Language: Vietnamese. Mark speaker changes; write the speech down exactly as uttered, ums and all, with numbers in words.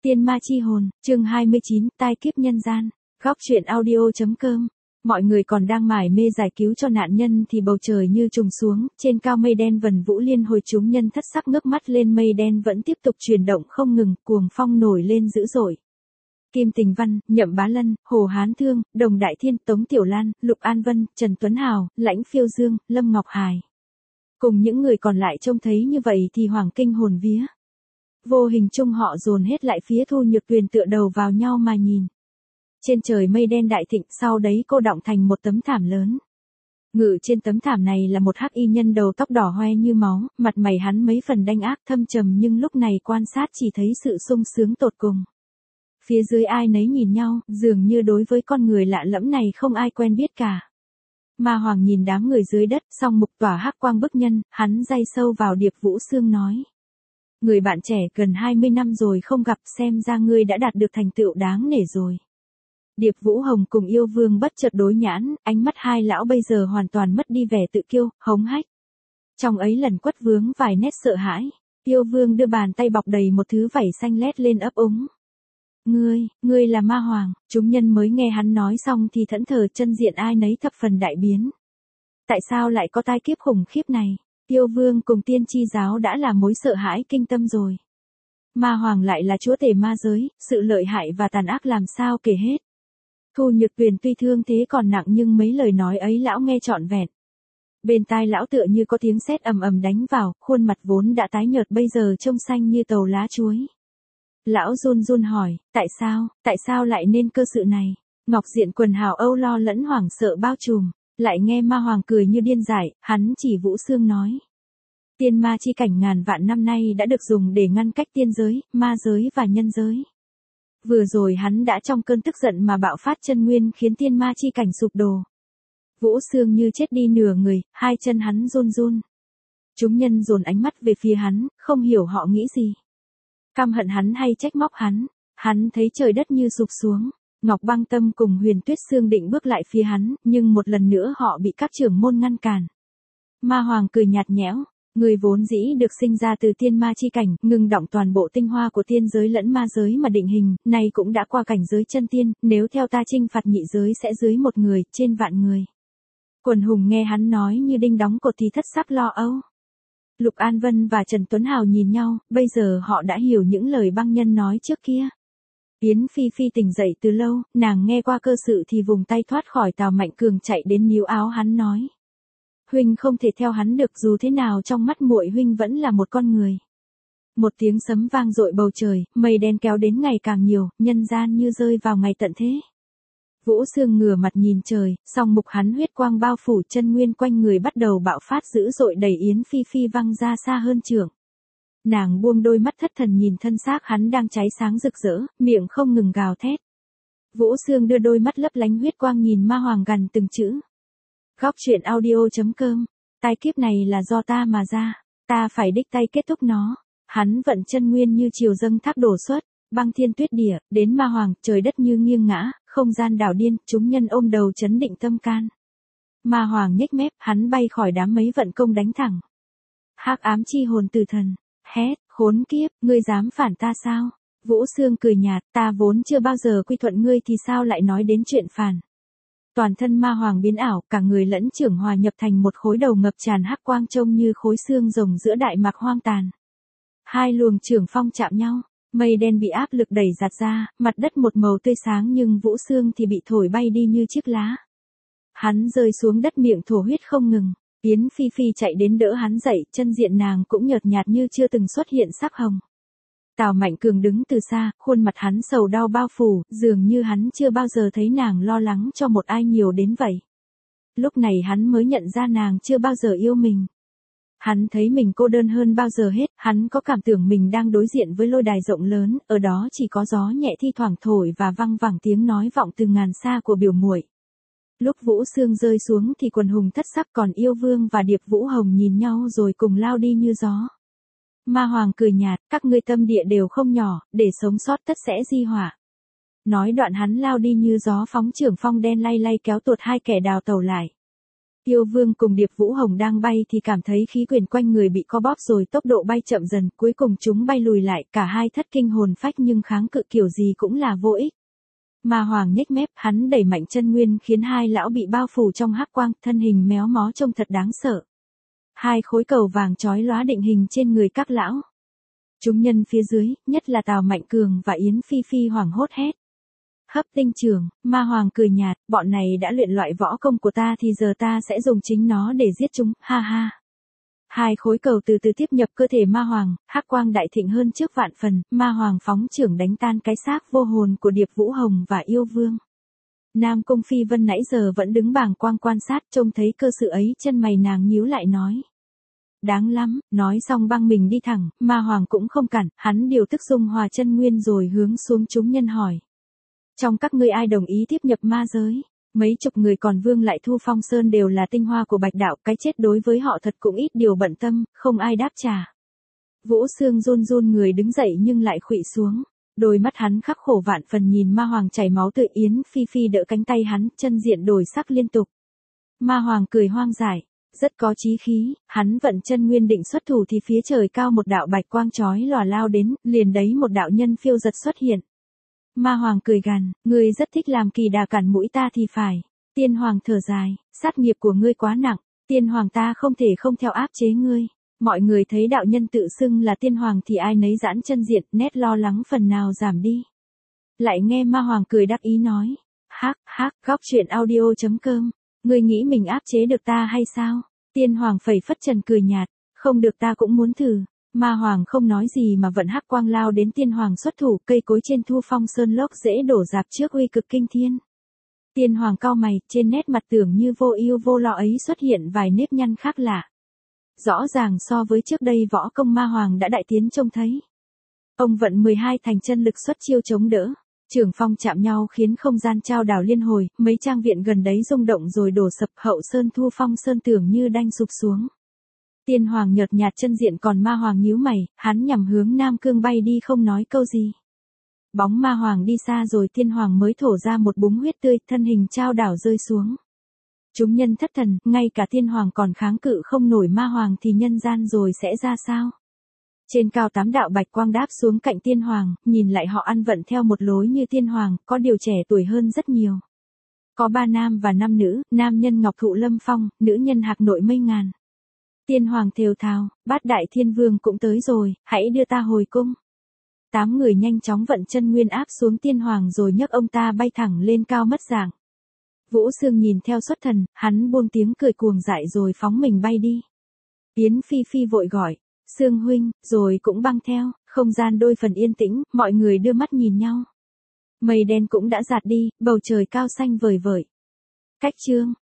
Speaker 1: Tiên ma chi hồn, chương hai mươi chín, tai kiếp nhân gian. Góc truyện audio.com. Mọi người còn đang mải mê giải cứu cho nạn nhân thì bầu trời như trùng xuống, trên cao mây đen vần vũ liên hồi, chúng nhân thất sắc ngước mắt lên, mây đen vẫn tiếp tục chuyển động không ngừng, cuồng phong nổi lên dữ dội. Kim Tình Văn, Nhậm Bá Lân, Hồ Hán Thương, Đồng Đại Thiên, Tống Tiểu Lan, Lục An Vân, Trần Tuấn Hào, Lãnh Phiêu Dương, Lâm Ngọc Hải. Cùng những người còn lại trông thấy như vậy thì hoảng kinh hồn vía. Vô hình chung họ dồn hết lại phía Thu Nhược Tuyền, tựa đầu vào nhau mà nhìn. Trên trời mây đen đại thịnh, sau đấy cô đọng thành một tấm thảm lớn. Ngự trên tấm thảm này là một hắc y nhân đầu tóc đỏ hoe như máu, mặt mày hắn mấy phần đanh ác thâm trầm, nhưng lúc này quan sát chỉ thấy sự sung sướng tột cùng. Phía dưới ai nấy nhìn nhau, dường như đối với con người lạ lẫm này không ai quen biết cả. Ma Hoàng nhìn đám người dưới đất, song mục tỏa hắc quang bức nhân, hắn day sâu vào Điệp Vũ Sương nói. Người bạn trẻ gần hai mươi năm rồi không gặp, xem ra ngươi đã đạt được thành tựu đáng nể rồi. Điệp Vũ Hồng cùng Yêu Vương bất chợt đối nhãn, ánh mắt hai lão bây giờ hoàn toàn mất đi vẻ tự kiêu, hống hách. Trong ấy lần quất vướng vài nét sợ hãi, Yêu Vương đưa bàn tay bọc đầy một thứ vảy xanh lét lên ấp úng. Ngươi, ngươi là Ma Hoàng. Chúng nhân mới nghe hắn nói xong thì thẫn thờ, chân diện ai nấy thập phần đại biến. Tại sao lại có tai kiếp khủng khiếp này? Yêu Vương cùng Tiên Tri Giáo đã là mối sợ hãi kinh tâm rồi. Ma Hoàng lại là chúa tể ma giới, sự lợi hại và tàn ác làm sao kể hết. Thu Nhược Tuyền tuy thương thế còn nặng nhưng mấy lời nói ấy lão nghe trọn vẹn. Bên tai lão tựa như có tiếng sét ầm ầm đánh vào, khuôn mặt vốn đã tái nhợt bây giờ trông xanh như tàu lá chuối. Lão run run hỏi, tại sao, tại sao lại nên cơ sự này? Ngọc diện quần hào âu lo lẫn hoảng sợ bao trùm, lại nghe Ma Hoàng cười như điên dại, hắn chỉ Vũ Sương nói. Tiên ma chi cảnh ngàn vạn năm nay đã được dùng để ngăn cách tiên giới, ma giới và nhân giới. Vừa rồi hắn đã trong cơn tức giận mà bạo phát chân nguyên khiến tiên ma chi cảnh sụp đổ. Vũ Sương như chết đi nửa người, hai chân hắn run run. Chúng nhân dồn ánh mắt về phía hắn, không hiểu họ nghĩ gì. Căm hận hắn hay trách móc hắn. Hắn thấy trời đất như sụp xuống. Ngọc Băng Tâm cùng Huyền Tuyết Sương định bước lại phía hắn, nhưng một lần nữa họ bị các trưởng môn ngăn cản. Ma Hoàng cười nhạt nhẽo, người vốn dĩ được sinh ra từ tiên ma chi cảnh, ngừng đọng toàn bộ tinh hoa của tiên giới lẫn ma giới mà định hình, nay cũng đã qua cảnh giới chân tiên, nếu theo ta chinh phạt nhị giới sẽ dưới một người, trên vạn người. Quần hùng nghe hắn nói như đinh đóng cột thì thất sắc lo âu. Lục An Vân và Trần Tuấn Hào nhìn nhau, bây giờ họ đã hiểu những lời băng nhân nói trước kia. Yến Phi Phi tỉnh dậy từ lâu, nàng nghe qua cơ sự thì vùng tay thoát khỏi Tào Mạnh Cường chạy đến níu áo hắn nói. Huynh không thể theo hắn được, dù thế nào trong mắt muội huynh vẫn là một con người. Một tiếng sấm vang dội bầu trời, mây đen kéo đến ngày càng nhiều, nhân gian như rơi vào ngày tận thế. Vũ Sương ngửa mặt nhìn trời, song mục hắn huyết quang bao phủ, chân nguyên quanh người bắt đầu bạo phát dữ dội, đẩy Yến Phi Phi văng ra xa hơn trưởng. Nàng buông đôi mắt thất thần nhìn thân xác hắn đang cháy sáng rực rỡ, miệng không ngừng gào thét. Vũ Sương đưa đôi mắt lấp lánh huyết quang nhìn Ma Hoàng gằn từng chữ. Góc truyện audio.com. Tai kiếp này là do ta mà ra, ta phải đích tay kết thúc nó. Hắn vận chân nguyên như chiều dâng thác đổ xuất, băng thiên tuyết địa, đến Ma Hoàng, trời đất như nghiêng ngã, không gian đảo điên, chúng nhân ôm đầu chấn định tâm can. Ma Hoàng nhếch mép, hắn bay khỏi đám mấy vận công đánh thẳng. Hắc ám chi hồn từ thần, hét, khốn kiếp, ngươi dám phản ta sao? Vũ Sương cười nhạt, ta vốn chưa bao giờ quy thuận ngươi thì sao lại nói đến chuyện phản. Toàn thân Ma Hoàng biến ảo, cả người lẫn trưởng hòa nhập thành một khối đầu ngập tràn hắc quang trông như khối xương rồng giữa đại mạc hoang tàn. Hai luồng trưởng phong chạm nhau, mây đen bị áp lực đẩy giạt ra, mặt đất một màu tươi sáng nhưng Vũ Sương thì bị thổi bay đi như chiếc lá. Hắn rơi xuống đất miệng thổ huyết không ngừng, Yến Phi Phi chạy đến đỡ hắn dậy, chân diện nàng cũng nhợt nhạt như chưa từng xuất hiện sắc hồng. Tào Mạnh Cường đứng từ xa, khuôn mặt hắn sầu đau bao phủ, dường như hắn chưa bao giờ thấy nàng lo lắng cho một ai nhiều đến vậy. Lúc này hắn mới nhận ra nàng chưa bao giờ yêu mình. Hắn thấy mình cô đơn hơn bao giờ hết, hắn có cảm tưởng mình đang đối diện với lôi đài rộng lớn, ở đó chỉ có gió nhẹ thi thoảng thổi và văng vẳng tiếng nói vọng từ ngàn xa của biểu muội. Lúc Vũ Sương rơi xuống thì quần hùng thất sắc, còn Yêu Vương và Điệp Vũ Hồng nhìn nhau rồi cùng lao đi như gió. Ma Hoàng cười nhạt, các ngươi tâm địa đều không nhỏ, để sống sót tất sẽ di họa. Nói đoạn hắn lao đi như gió phóng trưởng phong đen lay lay kéo tuột hai kẻ đào tẩu lại. Yêu Vương cùng Điệp Vũ Hồng đang bay thì cảm thấy khí quyển quanh người bị co bóp rồi tốc độ bay chậm dần, cuối cùng chúng bay lùi lại, cả hai thất kinh hồn phách nhưng kháng cự kiểu gì cũng là vô ích. Ma Hoàng nhếch mép, hắn đẩy mạnh chân nguyên khiến hai lão bị bao phủ trong hắc quang, thân hình méo mó trông thật đáng sợ. Hai khối cầu vàng chói lóa định hình trên người các lão. Chúng nhân phía dưới, nhất là Tào Mạnh Cường và Yến Phi Phi hoảng hốt hét. Hấp tinh trường, Ma Hoàng cười nhạt, bọn này đã luyện loại võ công của ta thì giờ ta sẽ dùng chính nó để giết chúng, ha ha. Hai khối cầu từ từ tiếp nhập cơ thể Ma Hoàng, hắc quang đại thịnh hơn trước vạn phần, Ma Hoàng phóng trưởng đánh tan cái xác vô hồn của Điệp Vũ Hồng và Yêu Vương. Nam Cung Phi Vân nãy giờ vẫn đứng bàng quang quan sát, trông thấy cơ sự ấy chân mày nàng nhíu lại nói. Đáng lắm, nói xong băng mình đi thẳng, Ma Hoàng cũng không cản, hắn điều tức dung hòa chân nguyên rồi hướng xuống chúng nhân hỏi. Trong các ngươi ai đồng ý tiếp nhập ma giới? Mấy chục người còn vương lại Thu Phong Sơn đều là tinh hoa của Bạch Đạo, cái chết đối với họ thật cũng ít điều bận tâm, không ai đáp trả. Vũ Sương run run người đứng dậy nhưng lại khuỵu xuống. Đôi mắt hắn khắc khổ vạn phần nhìn Ma Hoàng chảy máu tự Yến Phi Phi đỡ cánh tay hắn, chân diện đổi sắc liên tục. Ma Hoàng cười hoang dại, rất có chí khí, hắn vận chân nguyên định xuất thủ thì phía trời cao một đạo bạch quang chói lòa lao đến, liền đấy một đạo nhân phiêu giật xuất hiện. Ma Hoàng cười gằn, ngươi rất thích làm kỳ đà cản mũi ta thì phải. Tiên Hoàng thở dài, sát nghiệp của ngươi quá nặng, Tiên Hoàng ta không thể không theo áp chế ngươi. Mọi người thấy đạo nhân tự xưng là Tiên Hoàng thì ai nấy giãn chân diện, nét lo lắng phần nào giảm đi. Lại nghe Ma Hoàng cười đắc ý nói, hắc hắc, góc truyện audio chấm com, ngươi nghĩ mình áp chế được ta hay sao? Tiên Hoàng phẩy phất trần cười nhạt, không được ta cũng muốn thử. Ma Hoàng không nói gì mà vận hắc quang lao đến Tiên Hoàng xuất thủ, cây cối trên Thu Phong Sơn lốc dễ đổ rạp trước uy cực kinh thiên. Tiên Hoàng cau mày, trên nét mặt tưởng như vô ưu vô lo ấy xuất hiện vài nếp nhăn khác lạ. Rõ ràng so với trước đây võ công Ma Hoàng đã đại tiến trông thấy. Ông vận mười hai thành chân lực xuất chiêu chống đỡ. Trường phong chạm nhau khiến không gian trao đảo liên hồi, mấy trang viện gần đấy rung động rồi đổ sập, Hậu Sơn Thu Phong Sơn tưởng như đanh sụp xuống. Tiên Hoàng nhợt nhạt chân diện, còn Ma Hoàng nhíu mày, hắn nhằm hướng Nam Cương bay đi không nói câu gì. Bóng Ma Hoàng đi xa rồi Tiên Hoàng mới thổ ra một búng huyết tươi, thân hình trao đảo rơi xuống. Chúng nhân thất thần, ngay cả Tiên Hoàng còn kháng cự không nổi Ma Hoàng thì nhân gian rồi sẽ ra sao? Trên cao tám đạo bạch quang đáp xuống cạnh Tiên Hoàng, nhìn lại họ ăn vận theo một lối như Tiên Hoàng, có điều trẻ tuổi hơn rất nhiều. Có ba nam và năm nữ, nam nhân ngọc thụ lâm phong, nữ nhân hạc nội mây ngàn. Tiên Hoàng thều thào, Bát Đại Thiên Vương cũng tới rồi, hãy đưa ta hồi cung. Tám người nhanh chóng vận chân nguyên áp xuống Tiên Hoàng rồi nhấc ông ta bay thẳng lên cao mất dạng. Vũ Sương nhìn theo xuất thần, hắn buông tiếng cười cuồng dại rồi phóng mình bay đi. Yến Phi Phi vội gọi, Sương huynh, rồi cũng băng theo, không gian đôi phần yên tĩnh, mọi người đưa mắt nhìn nhau. Mây đen cũng đã giạt đi, bầu trời cao xanh vời vợi. Cách chương